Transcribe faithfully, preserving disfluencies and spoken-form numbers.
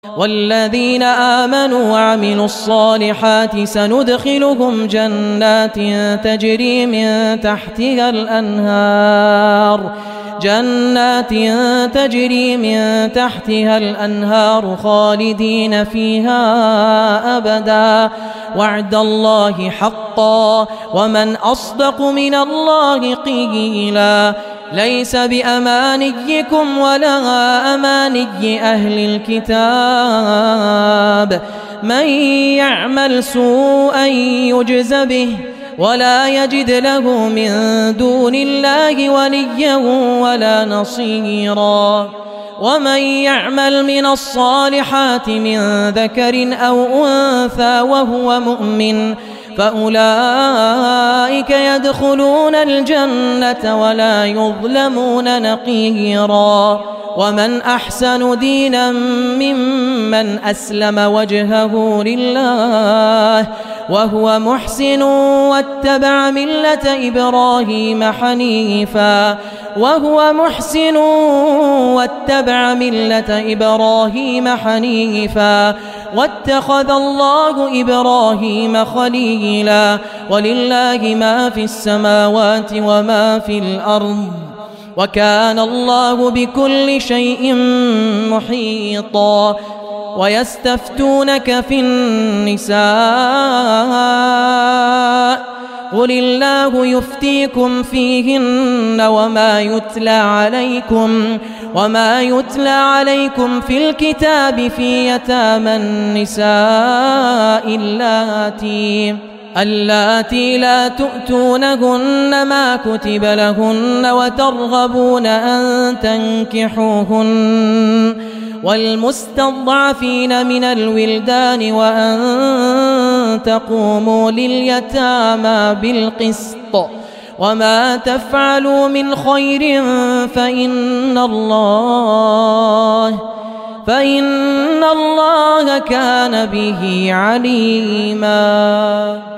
والذين آمنوا وعملوا الصالحات سندخلهم جنات تجري من تحتها الأنهار جنات تجري من تحتها الأنهار خالدين فيها أبدا وعد الله حقا ومن أصدق من الله قيلا ليس بأمانيكم ولا أماني أهل الكتاب من يعمل سوءا يجز به ولا يجد له من دون الله وليا ولا نصيرا ومن يعمل من الصالحات من ذكر أو أنثى وهو مؤمن فأولئك يدخلون الجنة ولا يظلمون نقيرا ومن أحسن دينا ممن أسلم وجهه لله وهو محسن واتبع ملة إبراهيم حنيفا وهو محسن واتبع ملة إبراهيم حنيفا واتخذ الله إبراهيم خليلا ولله ما في السماوات وما في الأرض وكان الله بكل شيء محيطا ويستفتونك في النساء قل الله يفتيكم فيهن وما يتلى عليكم وما يتلى عليكم في الكتاب في يتامى النساء اللاتي اللاتي لا تؤتونهن ما كتب لهن وترغبون أن تنكحوهن والمستضعفين من الولدان وأن تقوموا لليتامى بالقسط وما تفعلوا من خير فإن الله فإن الله كان به عليما.